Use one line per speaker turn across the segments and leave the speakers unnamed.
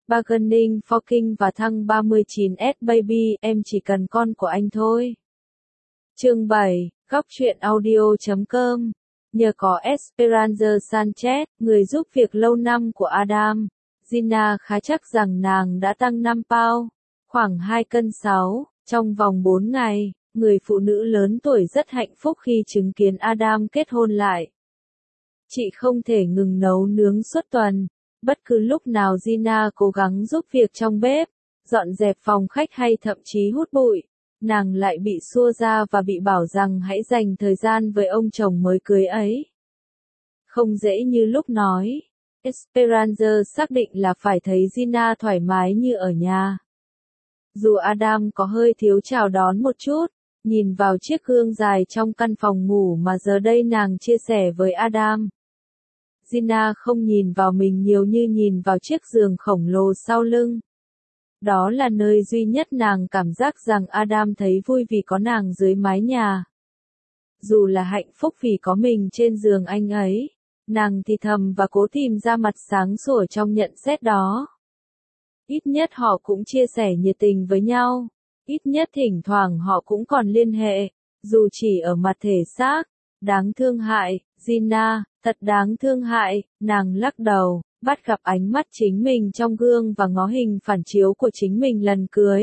Bargaining for King và thăng 39S Baby, em chỉ cần con của anh thôi. Chương 7, góc truyện audio.com. Nhờ có Esperanza Sanchez, người giúp việc lâu năm của Adam, Gina khá chắc rằng nàng đã tăng 5 pound, khoảng 2 cân 6, trong vòng 4 ngày. Người phụ nữ lớn tuổi rất hạnh phúc khi chứng kiến Adam kết hôn lại. Chị không thể ngừng nấu nướng suốt tuần. Bất cứ lúc nào Gina cố gắng giúp việc trong bếp, dọn dẹp phòng khách hay thậm chí hút bụi, nàng lại bị xua ra và bị bảo rằng hãy dành thời gian với ông chồng mới cưới ấy. Không dễ như lúc nói. Esperanza xác định là phải thấy Gina thoải mái như ở nhà. Dù Adam có hơi thiếu chào đón một chút, nhìn vào chiếc gương dài trong căn phòng ngủ mà giờ đây nàng chia sẻ với Adam. Gina không nhìn vào mình nhiều như nhìn vào chiếc giường khổng lồ sau lưng. Đó là nơi duy nhất nàng cảm giác rằng Adam thấy vui vì có nàng dưới mái nhà. Dù là hạnh phúc vì có mình trên giường anh ấy, nàng thì thầm và cố tìm ra mặt sáng sủa trong nhận xét đó. Ít nhất họ cũng chia sẻ nhiệt tình với nhau. Ít nhất thỉnh thoảng họ cũng còn liên hệ, dù chỉ ở mặt thể xác. Đáng thương hại, Gina, thật đáng thương hại, nàng lắc đầu, bắt gặp ánh mắt chính mình trong gương và ngó hình phản chiếu của chính mình lần cưới.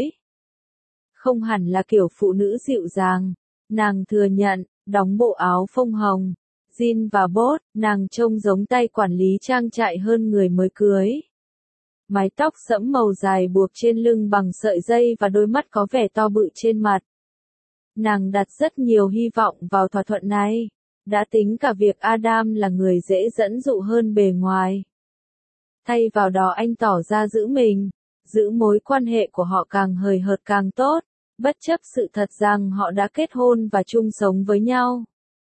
Không hẳn là kiểu phụ nữ dịu dàng, nàng thừa nhận, đóng bộ áo phông hồng, jean và bốt, nàng trông giống tay quản lý trang trại hơn người mới cưới. Mái tóc sẫm màu dài buộc trên lưng bằng sợi dây và đôi mắt có vẻ to bự trên mặt. Nàng đặt rất nhiều hy vọng vào thỏa thuận này, đã tính cả việc Adam là người dễ dẫn dụ hơn bề ngoài. Thay vào đó anh tỏ ra giữ mối quan hệ của họ càng hời hợt càng tốt, bất chấp sự thật rằng họ đã kết hôn và chung sống với nhau.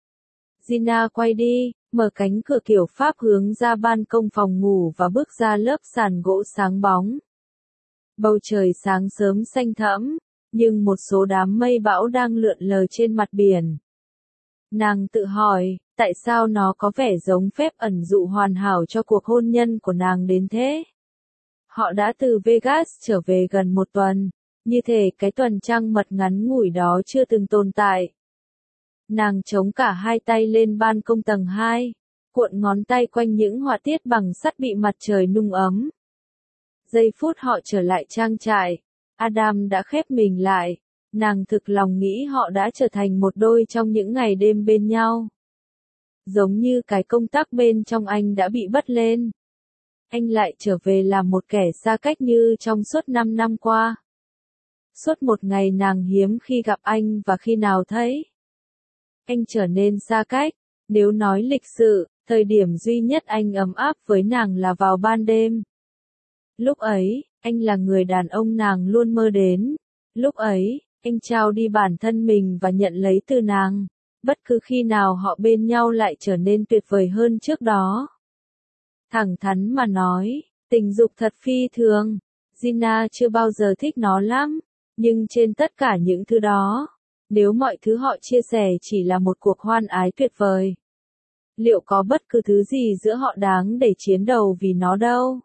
Gina quay đi, mở cánh cửa kiểu Pháp hướng ra ban công phòng ngủ và bước ra lớp sàn gỗ sáng bóng. Bầu trời sáng sớm xanh thẫm, nhưng một số đám mây bão đang lượn lờ trên mặt biển. Nàng tự hỏi, tại sao nó có vẻ giống phép ẩn dụ hoàn hảo cho cuộc hôn nhân của nàng đến thế? Họ đã từ Vegas trở về gần một tuần, như thể cái tuần trăng mật ngắn ngủi đó chưa từng tồn tại. Nàng chống cả hai tay lên ban công tầng 2, cuộn ngón tay quanh những họa tiết bằng sắt bị mặt trời nung ấm. Giây phút họ trở lại trang trại, Adam đã khép mình lại, nàng thực lòng nghĩ họ đã trở thành một đôi trong những ngày đêm bên nhau. Giống như cái công tắc bên trong anh đã bị bật lên. Anh lại trở về làm một kẻ xa cách như trong suốt 5 năm qua. Suốt một ngày nàng hiếm khi gặp anh và khi nào thấy. Anh trở nên xa cách, nếu nói lịch sự, thời điểm duy nhất anh ấm áp với nàng là vào ban đêm. Lúc ấy, anh là người đàn ông nàng luôn mơ đến. Lúc ấy, anh trao đi bản thân mình và nhận lấy từ nàng. Bất cứ khi nào họ bên nhau lại trở nên tuyệt vời hơn trước đó. Thẳng thắn mà nói, tình dục thật phi thường. Gina chưa bao giờ thích nó lắm. Nhưng trên tất cả những thứ đó, nếu mọi thứ họ chia sẻ chỉ là một cuộc hoan ái tuyệt vời, liệu có bất cứ thứ gì giữa họ đáng để chiến đấu vì nó đâu?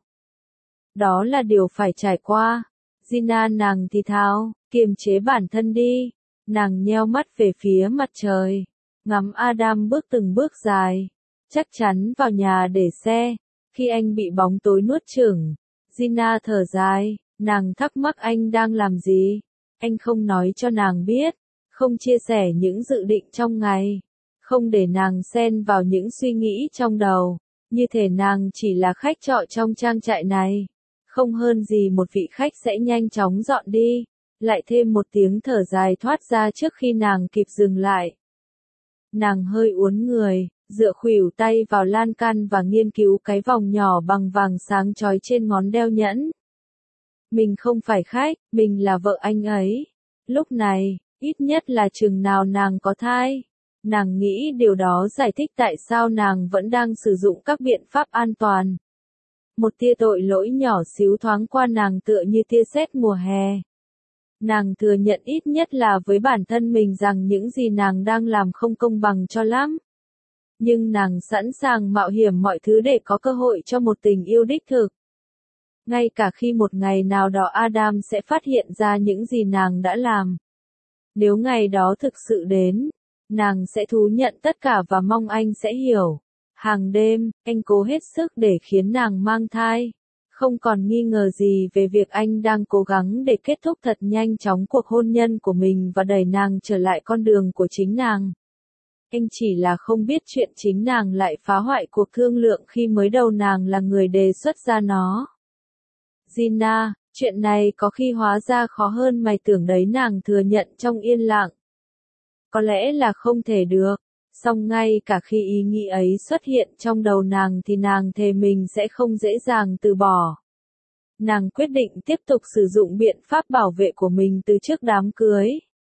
Đó là điều phải trải qua. Gina nàng thì thào, kiềm chế bản thân đi. Nàng nheo mắt về phía mặt trời, ngắm Adam bước từng bước dài, chắc chắn vào nhà để xe. Khi anh bị bóng tối nuốt chửng, Gina thở dài, nàng thắc mắc anh đang làm gì. Anh không nói cho nàng biết, không chia sẻ những dự định trong ngày, không để nàng xen vào những suy nghĩ trong đầu, như thể nàng chỉ là khách trọ trong trang trại này. Không hơn gì một vị khách sẽ nhanh chóng dọn đi. Lại thêm một tiếng thở dài thoát ra trước khi nàng kịp dừng lại. Nàng hơi uốn người, dựa khuỷu tay vào lan can và nghiên cứu cái vòng nhỏ bằng vàng sáng chói trên ngón đeo nhẫn. Mình không phải khách, mình là vợ anh ấy. Lúc này, ít nhất là chừng nào nàng có thai. Nàng nghĩ điều đó giải thích tại sao nàng vẫn đang sử dụng các biện pháp an toàn. Một tia tội lỗi nhỏ xíu thoáng qua nàng tựa như tia sét mùa hè. Nàng thừa nhận ít nhất là với bản thân mình rằng những gì nàng đang làm không công bằng cho lắm. Nhưng nàng sẵn sàng mạo hiểm mọi thứ để có cơ hội cho một tình yêu đích thực. ngay cả khi một ngày nào đó Adam sẽ phát hiện ra những gì nàng đã làm. Nếu ngày đó thực sự đến, nàng sẽ thú nhận tất cả và mong anh sẽ hiểu. Hàng đêm, anh cố hết sức để khiến nàng mang thai. Không còn nghi ngờ gì về việc anh đang cố gắng để kết thúc thật nhanh chóng cuộc hôn nhân của mình và đẩy nàng trở lại con đường của chính nàng. Anh chỉ là không biết chuyện chính nàng lại phá hoại cuộc thương lượng khi mới đầu nàng là người đề xuất ra nó. Gina, chuyện này có khi hóa ra khó hơn mày tưởng đấy, nàng thừa nhận trong yên lặng. Có lẽ là không thể được, song ngay cả khi ý nghĩ ấy xuất hiện trong đầu nàng thì nàng thề mình sẽ không dễ dàng từ bỏ. Nàng quyết định tiếp tục sử dụng biện pháp bảo vệ của mình từ trước đám cưới.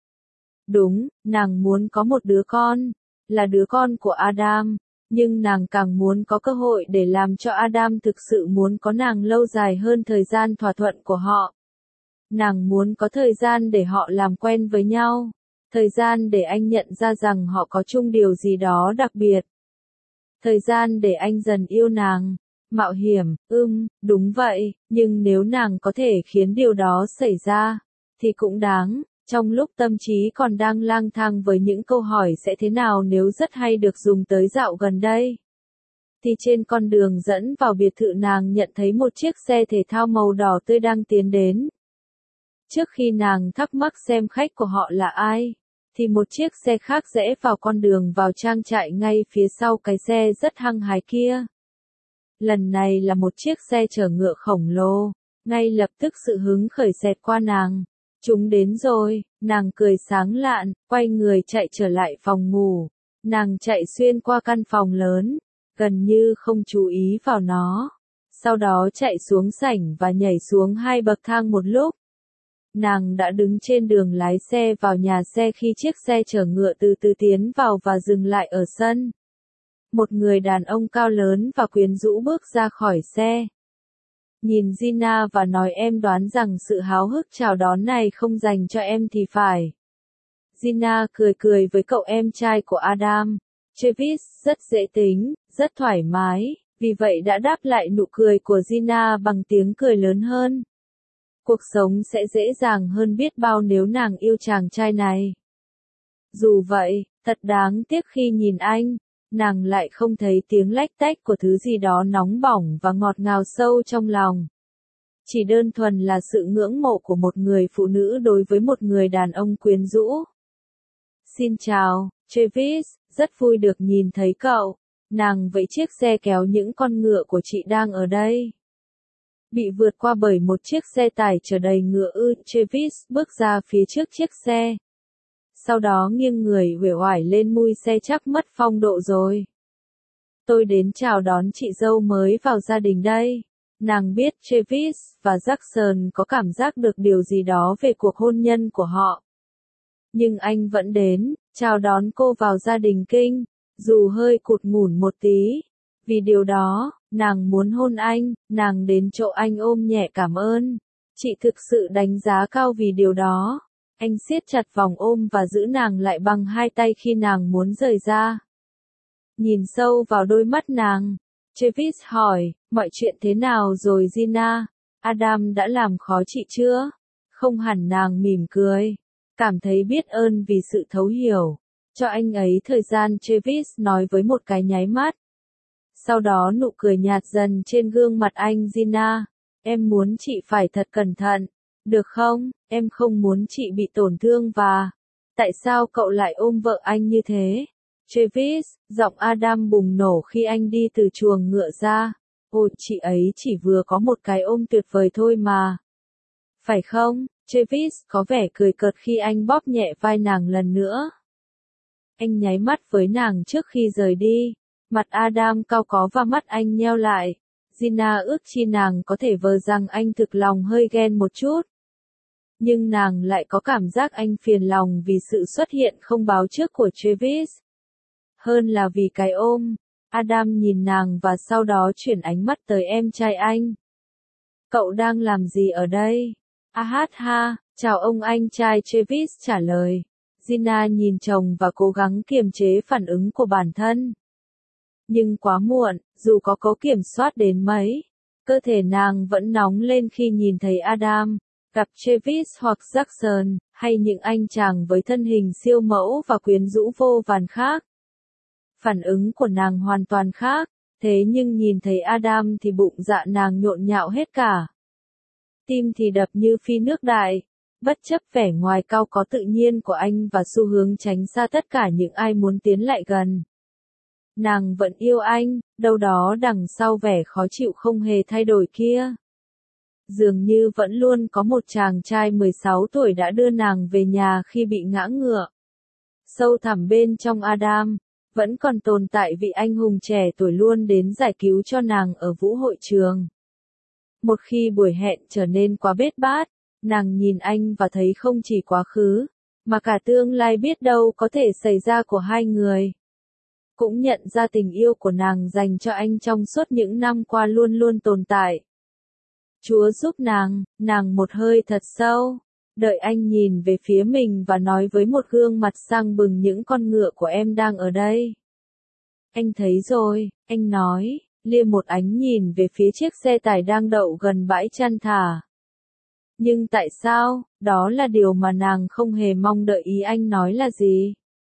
Đúng, nàng muốn có một đứa con, là đứa con của Adam, nhưng nàng càng muốn có cơ hội để làm cho Adam thực sự muốn có nàng lâu dài hơn thời gian thỏa thuận của họ. Nàng muốn có thời gian để họ làm quen với nhau, thời gian để anh nhận ra rằng họ có chung điều gì đó đặc biệt. Thời gian để anh dần yêu nàng. Mạo hiểm, đúng vậy, nhưng nếu nàng có thể khiến điều đó xảy ra, thì cũng đáng. Trong lúc tâm trí còn đang lang thang với những câu hỏi sẽ thế nào nếu rất hay được dùng tới dạo gần đây, thì trên con đường dẫn vào biệt thự nàng nhận thấy một chiếc xe thể thao màu đỏ tươi đang tiến đến. Trước khi nàng thắc mắc xem khách của họ là ai, thì một chiếc xe khác rẽ vào con đường vào trang trại ngay phía sau cái xe rất hăng hái kia. Lần này là một chiếc xe chở ngựa khổng lồ, ngay lập tức sự hứng khởi xẹt qua nàng. Chúng đến rồi, nàng cười sáng lạn, quay người chạy trở lại phòng ngủ. Nàng chạy xuyên qua căn phòng lớn, gần như không chú ý vào nó. Sau đó chạy xuống sảnh và nhảy xuống 2 bậc thang một lúc. Nàng đã đứng trên đường lái xe vào nhà xe khi chiếc xe chở ngựa từ từ tiến vào và dừng lại ở sân. Một người đàn ông cao lớn và quyến rũ bước ra khỏi xe. Nhìn Gina và nói, em đoán rằng sự háo hức chào đón này không dành cho em thì phải. Gina cười cười với cậu em trai của Adam, Travis, rất dễ tính, rất thoải mái, vì vậy đã đáp lại nụ cười của Gina bằng tiếng cười lớn hơn. Cuộc sống sẽ dễ dàng hơn biết bao nếu nàng yêu chàng trai này. Dù vậy, thật đáng tiếc khi nhìn anh, nàng lại không thấy tiếng lách tách của thứ gì đó nóng bỏng và ngọt ngào sâu trong lòng. Chỉ đơn thuần là sự ngưỡng mộ của một người phụ nữ đối với một người đàn ông quyến rũ. Xin chào, Travis, rất vui được nhìn thấy cậu. Nàng vẫy chiếc xe kéo những con ngựa của chị đang ở đây. Bị vượt qua bởi một chiếc xe tải chở đầy ngựa Travis bước ra phía trước chiếc xe. Sau đó nghiêng người uể oải lên mui xe, chắc mất phong độ rồi. Tôi đến chào đón chị dâu mới vào gia đình đây. Nàng biết Travis và Jackson có cảm giác được điều gì đó về cuộc hôn nhân của họ. Nhưng anh vẫn đến, chào đón cô vào gia đình Kinh, dù hơi cụt ngủn một tí. Vì điều đó, nàng muốn hôn anh, nàng đến chỗ anh ôm nhẹ cảm ơn. Chị thực sự đánh giá cao vì điều đó. Anh siết chặt vòng ôm và giữ nàng lại bằng 2 tay khi nàng muốn rời ra. Nhìn sâu vào đôi mắt nàng, Travis hỏi, mọi chuyện thế nào rồi Gina? Adam đã làm khó chị chưa? Không hẳn, nàng mỉm cười, cảm thấy biết ơn vì sự thấu hiểu. Cho anh ấy thời gian, Travis nói với một cái nháy mắt. Sau đó nụ cười nhạt dần trên gương mặt anh. Gina, em muốn chị phải thật cẩn thận, được không? Em không muốn chị bị tổn thương và... Tại sao cậu lại ôm vợ anh như thế? Travis, giọng Adam bùng nổ khi anh đi từ chuồng ngựa ra. Ôi, chị ấy chỉ vừa có một cái ôm tuyệt vời thôi mà. Phải không? Travis có vẻ cười cợt khi anh bóp nhẹ vai nàng lần nữa. Anh nháy mắt với nàng trước khi rời đi. Mặt Adam cau có và mắt anh nheo lại. Gina ước chi nàng có thể vờ rằng anh thực lòng hơi ghen một chút. Nhưng nàng lại có cảm giác anh phiền lòng vì sự xuất hiện không báo trước của Travis. Hơn là vì cái ôm. Adam nhìn nàng và sau đó chuyển ánh mắt tới em trai anh. Cậu đang làm gì ở đây? Ha, chào ông, anh trai Travis trả lời. Gina nhìn chồng và cố gắng kiềm chế phản ứng của bản thân. Nhưng quá muộn, dù có cố kiểm soát đến mấy. Cơ thể nàng vẫn nóng lên khi nhìn thấy Adam, gặp Travis hoặc Jackson, hay những anh chàng với thân hình siêu mẫu và quyến rũ vô vàn khác. Phản ứng của nàng hoàn toàn khác, thế nhưng nhìn thấy Adam thì bụng dạ nàng nhộn nhạo hết cả. Tim thì đập như phi nước đại, bất chấp vẻ ngoài cao có tự nhiên của anh và xu hướng tránh xa tất cả những ai muốn tiến lại gần. Nàng vẫn yêu anh, đâu đó đằng sau vẻ khó chịu không hề thay đổi kia. Dường như vẫn luôn có một chàng trai 16 tuổi đã đưa nàng về nhà khi bị ngã ngựa. Sâu thẳm bên trong Adam, vẫn còn tồn tại vị anh hùng trẻ tuổi luôn đến giải cứu cho nàng ở vũ hội trường. Một khi buổi hẹn trở nên quá bết bát, nàng nhìn anh và thấy không chỉ quá khứ, mà cả tương lai biết đâu có thể xảy ra của hai người. Cũng nhận ra tình yêu của nàng dành cho anh trong suốt những năm qua luôn luôn tồn tại. Chúa giúp nàng một hơi thật sâu, đợi anh nhìn về phía mình và nói với một gương mặt sang bừng những con ngựa của em đang ở đây. Anh thấy rồi, anh nói, lia một ánh nhìn về phía chiếc xe tải đang đậu gần bãi chăn thả. Nhưng tại sao, đó là điều mà nàng không hề mong đợi. Ý anh nói là gì?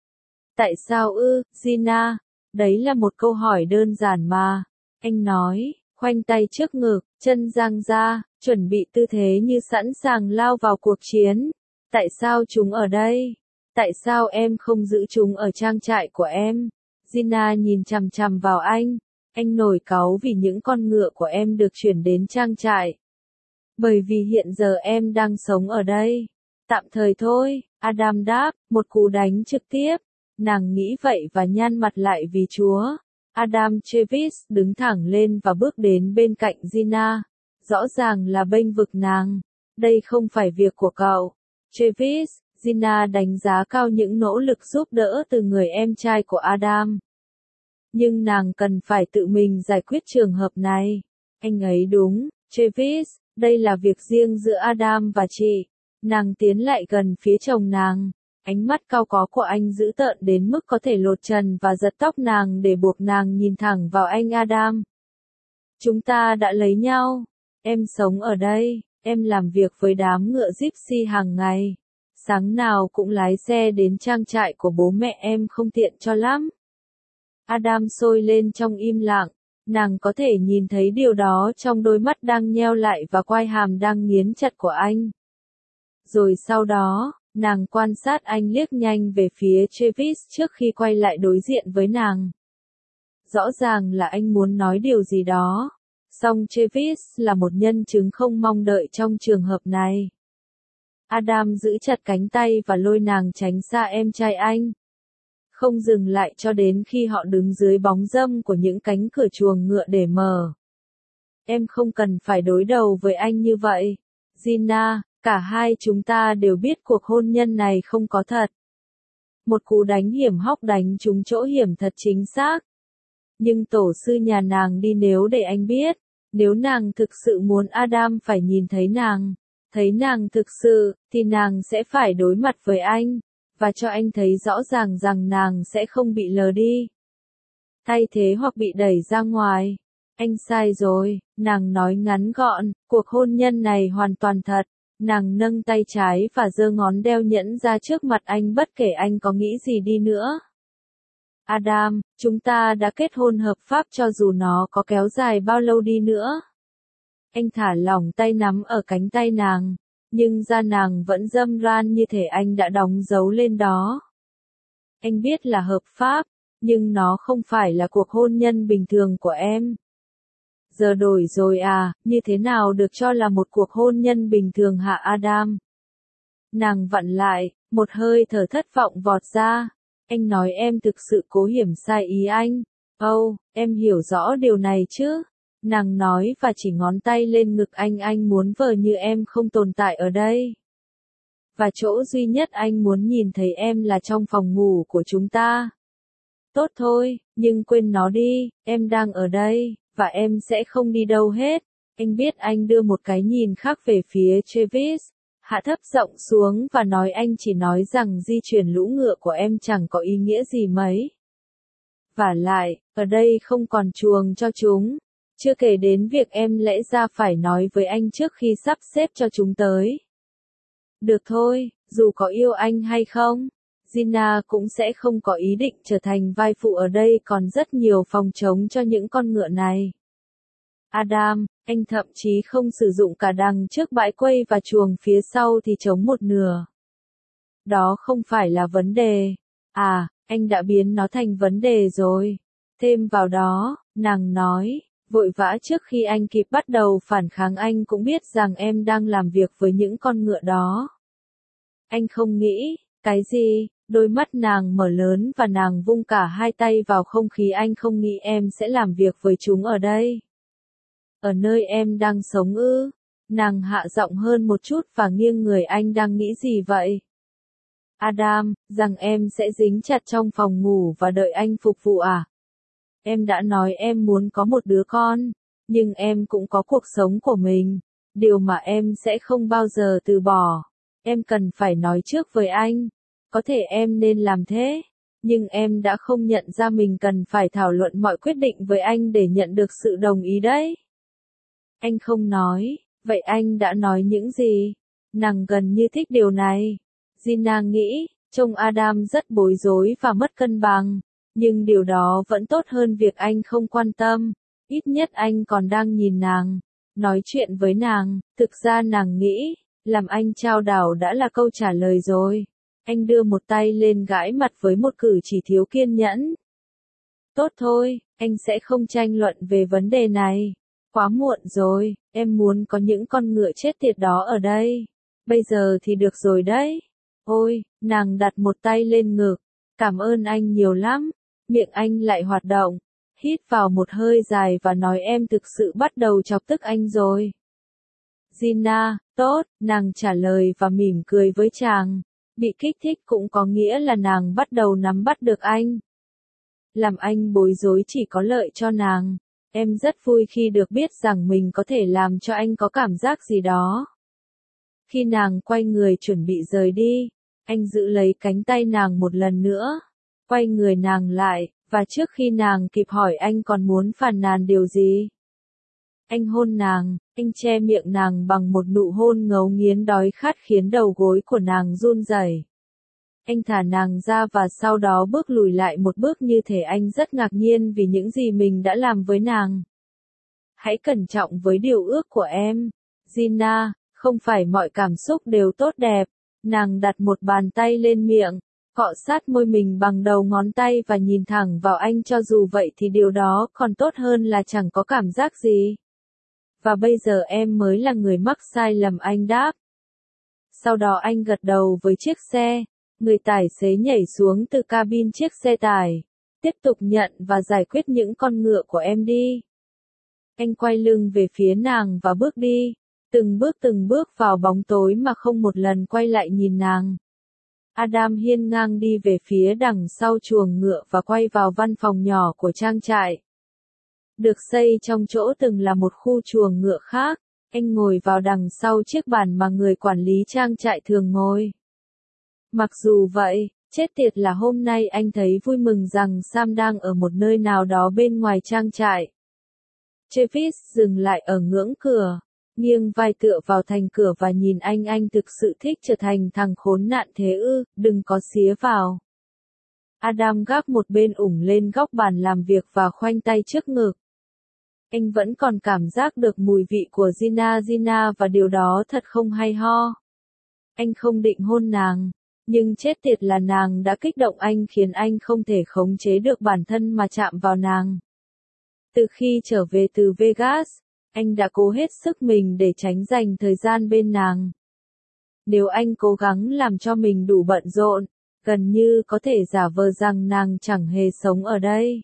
Tại sao ư, Gina? Đấy là một câu hỏi đơn giản mà. Anh nói, khoanh tay trước ngực, chân dang ra, chuẩn bị tư thế như sẵn sàng lao vào cuộc chiến. Tại sao chúng ở đây? Tại sao em không giữ chúng ở trang trại của em? Gina nhìn chằm chằm vào anh nổi cáu vì những con ngựa của em được chuyển đến trang trại. Bởi vì hiện giờ em đang sống ở đây. Tạm thời thôi, Adam đáp, một cú đánh trực tiếp. Nàng nghĩ vậy và nhăn mặt lại vì Chúa. Adam Travis đứng thẳng lên và bước đến bên cạnh Gina. Rõ ràng là bênh vực nàng. Đây không phải việc của cậu. Travis, Gina đánh giá cao những nỗ lực giúp đỡ từ người em trai của Adam. Nhưng nàng cần phải tự mình giải quyết trường hợp này. Anh ấy đúng, Travis, đây là việc riêng giữa Adam và chị. Nàng tiến lại gần phía chồng nàng. Ánh mắt cao có của anh dữ tợn đến mức có thể lột trần và giật tóc nàng để buộc nàng nhìn thẳng vào anh Adam. Chúng ta đã lấy nhau. Em sống ở đây, em làm việc với đám ngựa gypsy hàng ngày. Sáng nào cũng lái xe đến trang trại của bố mẹ em không tiện cho lắm. Adam sôi lên trong im lặng, nàng có thể nhìn thấy điều đó trong đôi mắt đang nheo lại và quai hàm đang nghiến chặt của anh. Rồi sau đó, nàng quan sát anh liếc nhanh về phía Travis trước khi quay lại đối diện với nàng. Rõ ràng là anh muốn nói điều gì đó, song Travis là một nhân chứng không mong đợi trong trường hợp này. Adam giữ chặt cánh tay và lôi nàng tránh xa em trai anh. Không dừng lại cho đến khi họ đứng dưới bóng râm của những cánh cửa chuồng ngựa để mở. Em không cần phải đối đầu với anh như vậy. Gina, cả hai chúng ta đều biết cuộc hôn nhân này không có thật. Một cú đánh hiểm hóc đánh trúng chỗ hiểm thật chính xác. Nhưng tổ sư nhà nàng đi nếu để anh biết, nếu nàng thực sự muốn Adam phải nhìn thấy nàng thực sự, thì nàng sẽ phải đối mặt với anh, và cho anh thấy rõ ràng rằng nàng sẽ không bị lờ đi, thay thế hoặc bị đẩy ra ngoài. Anh sai rồi, nàng nói ngắn gọn, cuộc hôn nhân này hoàn toàn thật. Nàng nâng tay trái và giơ ngón đeo nhẫn ra trước mặt anh bất kể anh có nghĩ gì đi nữa. Adam, chúng ta đã kết hôn hợp pháp cho dù nó có kéo dài bao lâu đi nữa. Anh thả lỏng tay nắm ở cánh tay nàng, nhưng da nàng vẫn râm ran như thể anh đã đóng dấu lên đó. Anh biết là hợp pháp, nhưng nó không phải là cuộc hôn nhân bình thường của em. Giờ đổi rồi à, như thế nào được cho là một cuộc hôn nhân bình thường hả Adam? Nàng vặn lại, một hơi thở thất vọng vọt ra. Anh nói em thực sự cố hiểm sai ý anh. Em hiểu rõ điều này chứ? Nàng nói và chỉ ngón tay lên ngực anh muốn vờ như em không tồn tại ở đây. Và chỗ duy nhất anh muốn nhìn thấy em là trong phòng ngủ của chúng ta. Tốt thôi, nhưng quên nó đi, em đang ở đây, và em sẽ không đi đâu hết. Anh biết anh đưa một cái nhìn khác về phía Travis, hạ thấp giọng xuống và nói anh chỉ nói rằng di chuyển lũ ngựa của em chẳng có ý nghĩa gì mấy. Vả lại, ở đây không còn chuồng cho chúng. Chưa kể đến việc em lẽ ra phải nói với anh trước khi sắp xếp cho chúng tới. Được thôi, dù có yêu anh hay không, Gina cũng sẽ không có ý định trở thành vai phụ ở đây, còn rất nhiều phòng trống cho những con ngựa này. Adam, anh thậm chí không sử dụng cả đằng trước bãi quay và chuồng phía sau thì trống một nửa. Đó không phải là vấn đề. À, anh đã biến nó thành vấn đề rồi. Thêm vào đó, nàng nói, vội vã trước khi anh kịp bắt đầu phản kháng, anh cũng biết rằng em đang làm việc với những con ngựa đó. Anh không nghĩ, cái gì? Đôi mắt nàng mở lớn và nàng vung cả hai tay vào không khí. Anh không nghĩ em sẽ làm việc với chúng ở đây. Ở nơi em đang sống ư? Nàng hạ giọng hơn một chút và nghiêng người. Anh đang nghĩ gì vậy? Adam, rằng em sẽ dính chặt trong phòng ngủ và đợi anh phục vụ à? Em đã nói em muốn có một đứa con, nhưng em cũng có cuộc sống của mình, điều mà em sẽ không bao giờ từ bỏ. Em cần phải nói trước với anh. Có thể em nên làm thế, nhưng em đã không nhận ra mình cần phải thảo luận mọi quyết định với anh để nhận được sự đồng ý đấy. Anh không nói, vậy anh đã nói những gì? Nàng gần như thích điều này. Gina nghĩ, trông Adam rất bối rối và mất cân bằng, nhưng điều đó vẫn tốt hơn việc anh không quan tâm. Ít nhất anh còn đang nhìn nàng, nói chuyện với nàng. Thực ra nàng nghĩ, làm anh trao đảo đã là câu trả lời rồi. Anh đưa một tay lên gãi mặt với một cử chỉ thiếu kiên nhẫn. Tốt thôi, anh sẽ không tranh luận về vấn đề này. Quá muộn rồi, em muốn có những con ngựa chết tiệt đó ở đây. Bây giờ thì được rồi đấy. Ôi, nàng đặt một tay lên ngực. Cảm ơn anh nhiều lắm. Miệng anh lại hoạt động. Hít vào một hơi dài và nói em thực sự bắt đầu chọc tức anh rồi. Gina, tốt, nàng trả lời và mỉm cười với chàng. Bị kích thích cũng có nghĩa là nàng bắt đầu nắm bắt được anh. Làm anh bối rối chỉ có lợi cho nàng. Em rất vui khi được biết rằng mình có thể làm cho anh có cảm giác gì đó. Khi nàng quay người chuẩn bị rời đi, anh giữ lấy cánh tay nàng một lần nữa, quay người nàng lại, và trước khi nàng kịp hỏi anh còn muốn phàn nàn điều gì, anh hôn nàng. Anh che miệng nàng bằng một nụ hôn ngấu nghiến đói khát khiến đầu gối của nàng run rẩy. Anh thả nàng ra và sau đó bước lùi lại một bước, như thể anh rất ngạc nhiên vì những gì mình đã làm với nàng. Hãy cẩn trọng với điều ước của em, Gina, không phải mọi cảm xúc đều tốt đẹp. Nàng đặt một bàn tay lên miệng, cọ sát môi mình bằng đầu ngón tay và nhìn thẳng vào anh. Cho dù vậy thì điều đó còn tốt hơn là chẳng có cảm giác gì. Và bây giờ em mới là người mắc sai lầm, anh đáp. Sau đó anh gật đầu với chiếc xe. Người tài xế nhảy xuống từ cabin chiếc xe tải. Tiếp tục nhận và giải quyết những con ngựa của em đi. Anh quay lưng về phía nàng và bước đi. Từng bước vào bóng tối mà không một lần quay lại nhìn nàng. Adam hiên ngang đi về phía đằng sau chuồng ngựa và quay vào văn phòng nhỏ của trang trại. Được xây trong chỗ từng là một khu chuồng ngựa khác. Anh ngồi vào đằng sau chiếc bàn mà người quản lý trang trại thường ngồi. Mặc dù vậy, chết tiệt là hôm nay anh thấy vui mừng rằng Sam đang ở một nơi nào đó bên ngoài trang trại. Travis dừng lại ở ngưỡng cửa, nghiêng vai tựa vào thành cửa và nhìn anh thực sự thích trở thành thằng khốn nạn thế ư? Đừng có xía vào. Adam gác một bên ủng lên góc bàn làm việc và khoanh tay trước ngực. Anh vẫn còn cảm giác được mùi vị của Gina và điều đó thật không hay ho. Anh không định hôn nàng, nhưng chết tiệt là nàng đã kích động anh, khiến anh không thể khống chế được bản thân mà chạm vào nàng. Từ khi trở về từ Vegas, anh đã cố hết sức mình để tránh dành thời gian bên nàng. Nếu anh cố gắng làm cho mình đủ bận rộn, gần như có thể giả vờ rằng nàng chẳng hề sống ở đây.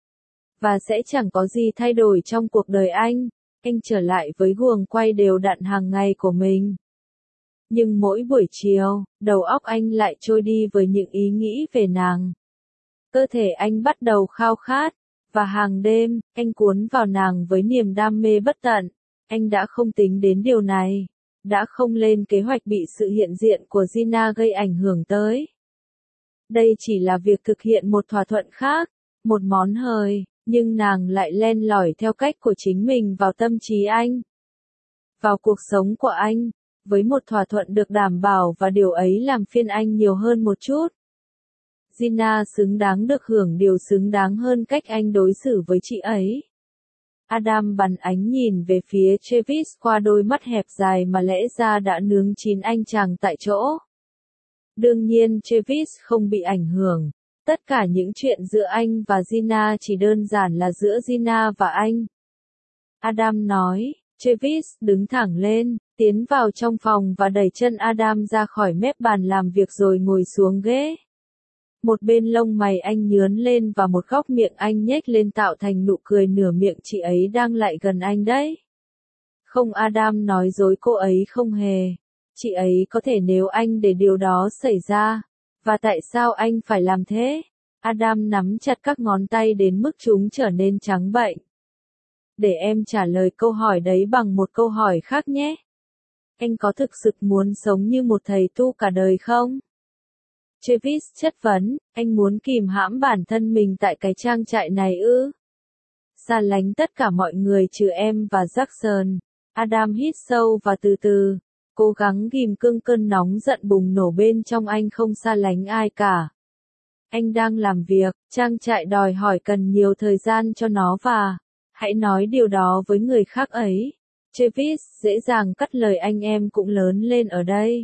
Và sẽ chẳng có gì thay đổi trong cuộc đời anh trở lại với guồng quay đều đặn hàng ngày của mình. Nhưng mỗi buổi chiều, đầu óc anh lại trôi đi với những ý nghĩ về nàng. Cơ thể anh bắt đầu khao khát, và hàng đêm, anh cuốn vào nàng với niềm đam mê bất tận. Anh đã không tính đến điều này, đã không lên kế hoạch bị sự hiện diện của Gina gây ảnh hưởng tới. Đây chỉ là việc thực hiện một thỏa thuận khác, một món hời, Nhưng nàng lại len lỏi theo cách của chính mình vào tâm trí anh, vào cuộc sống của anh, với một thỏa thuận được đảm bảo và điều ấy làm phiền anh nhiều hơn một chút. Gina xứng đáng được hưởng điều xứng đáng hơn cách anh đối xử với chị ấy. Adam bắn ánh nhìn về phía Travis qua đôi mắt hẹp dài mà lẽ ra đã nướng chín anh chàng tại chỗ. Đương nhiên Travis không bị ảnh hưởng. Tất cả những chuyện giữa anh và Gina chỉ đơn giản là giữa Gina và anh. Adam nói. Travis đứng thẳng lên, tiến vào trong phòng và đẩy chân Adam ra khỏi mép bàn làm việc rồi ngồi xuống ghế. Một bên lông mày anh nhướn lên và một góc miệng anh nhếch lên tạo thành nụ cười nửa miệng, chị ấy đang lại gần anh đấy. Không, Adam nói dối, cô ấy không hề. Chị ấy có thể nếu anh để điều đó xảy ra. Và tại sao anh phải làm thế? Adam nắm chặt các ngón tay đến mức chúng trở nên trắng bệch. Để em trả lời câu hỏi đấy bằng một câu hỏi khác nhé. Anh có thực sự muốn sống như một thầy tu cả đời không? Travis chất vấn, anh muốn kìm hãm bản thân mình tại cái trang trại này ư? Xa lánh tất cả mọi người trừ em và Jackson. Adam hít sâu và từ từ, cố gắng ghim cương cơn nóng giận bùng nổ bên trong anh, không xa lánh ai cả. Anh đang làm việc, trang trại đòi hỏi cần nhiều thời gian cho nó và hãy nói điều đó với người khác ấy. Travis dễ dàng cắt lời anh, em cũng lớn lên ở đây.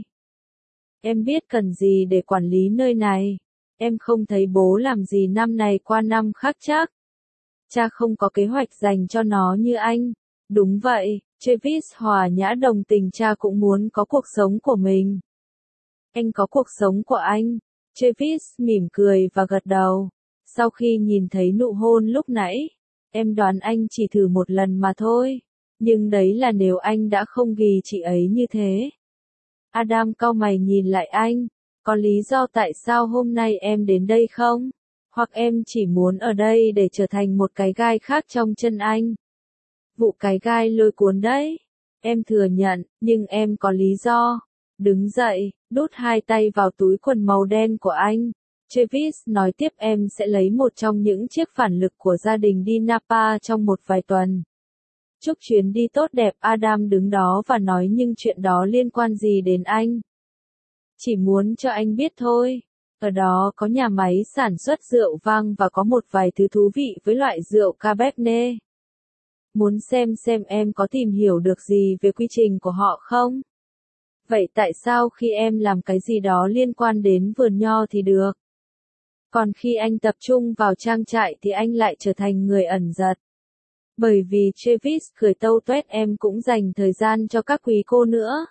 Em biết cần gì để quản lý nơi này. Em không thấy bố làm gì năm này qua năm khác chắc. Cha không có kế hoạch dành cho nó như anh. Đúng vậy, Travis hòa nhã đồng tình, cha cũng muốn có cuộc sống của mình. Anh có cuộc sống của anh. Travis mỉm cười và gật đầu. Sau khi nhìn thấy nụ hôn lúc nãy, em đoán anh chỉ thử một lần mà thôi. Nhưng đấy là nếu anh đã không ghi chị ấy như thế. Adam cau mày nhìn lại anh. Có lý do tại sao hôm nay em đến đây không? Hoặc em chỉ muốn ở đây để trở thành một cái gai khác trong chân anh? Vụ cái gai lôi cuốn đấy. Em thừa nhận, nhưng em có lý do. Đứng dậy, đút hai tay vào túi quần màu đen của anh. Travis nói tiếp, em sẽ lấy một trong những chiếc phản lực của gia đình đi Napa trong một vài tuần. Chúc chuyến đi tốt đẹp. Adam đứng đó và nói, nhưng chuyện đó liên quan gì đến anh? Chỉ muốn cho anh biết thôi. Ở đó có nhà máy sản xuất rượu vang và có một vài thứ thú vị với loại rượu Cabernet. Muốn xem em có tìm hiểu được gì về quy trình của họ không? Vậy tại sao khi em làm cái gì đó liên quan đến vườn nho thì được? Còn khi anh tập trung vào trang trại thì anh lại trở thành người ẩn giật. Bởi vì Travis cười tâu tuét, em cũng dành thời gian cho các quý cô nữa.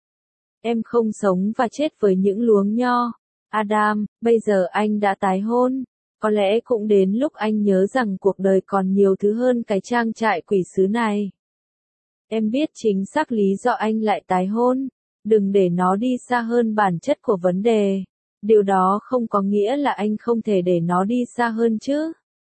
Em không sống và chết với những luống nho. Adam, bây giờ anh đã tái hôn. Có lẽ cũng đến lúc anh nhớ rằng cuộc đời còn nhiều thứ hơn cái trang trại quỷ sứ này. Em biết chính xác lý do anh lại tái hôn. Đừng để nó đi xa hơn bản chất của vấn đề. Điều đó không có nghĩa là anh không thể để nó đi xa hơn chứ.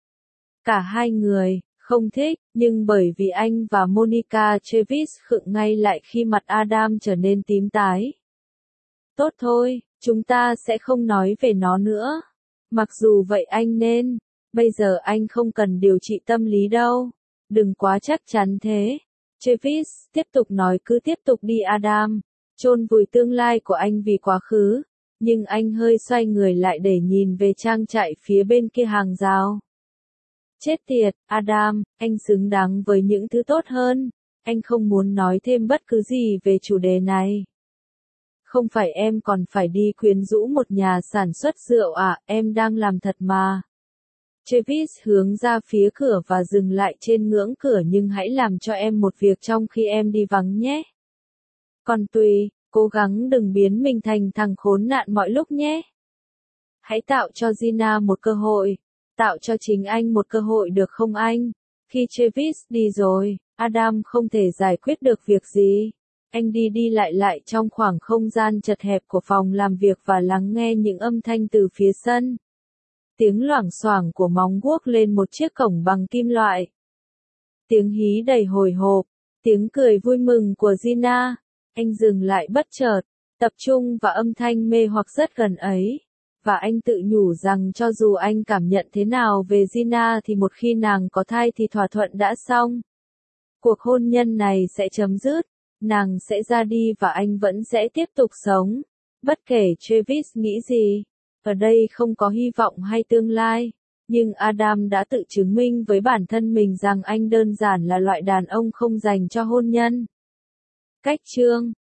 Cả hai người không thích, nhưng bởi vì anh và Monica, Travis khựng ngay lại khi mặt Adam trở nên tím tái. Tốt thôi, chúng ta sẽ không nói về nó nữa. Mặc dù vậy anh nên, bây giờ anh không cần điều trị tâm lý đâu. Đừng quá chắc chắn thế. Travis tiếp tục nói, cứ tiếp tục đi Adam. Chôn vùi tương lai của anh vì quá khứ. Nhưng anh hơi xoay người lại để nhìn về trang trại phía bên kia hàng rào. Chết tiệt, Adam, anh xứng đáng với những thứ tốt hơn. Anh không muốn nói thêm bất cứ gì về chủ đề này. Không phải em còn phải đi quyến rũ một nhà sản xuất rượu à, em đang làm thật mà. Travis hướng ra phía cửa và dừng lại trên ngưỡng cửa, nhưng hãy làm cho em một việc trong khi em đi vắng nhé. Còn tùy, cố gắng đừng biến mình thành thằng khốn nạn mọi lúc nhé. Hãy tạo cho Gina một cơ hội. Tạo cho chính anh một cơ hội được không anh? Khi Travis đi rồi, Adam không thể giải quyết được việc gì. Anh đi lại trong khoảng không gian chật hẹp của phòng làm việc và lắng nghe những âm thanh từ phía sân. Tiếng loảng xoảng của móng guốc lên một chiếc cổng bằng kim loại. Tiếng hí đầy hồi hộp. Tiếng cười vui mừng của Gina. Anh dừng lại bất chợt, tập trung vào âm thanh mê hoặc rất gần ấy. và anh tự nhủ rằng cho dù anh cảm nhận thế nào về Gina thì một khi nàng có thai thì thỏa thuận đã xong. Cuộc hôn nhân này sẽ chấm dứt, nàng sẽ ra đi và anh vẫn sẽ tiếp tục sống. Bất kể Travis nghĩ gì, ở đây không có hy vọng hay tương lai. Nhưng Adam đã tự chứng minh với bản thân mình rằng anh đơn giản là loại đàn ông không dành cho hôn nhân. Cách chương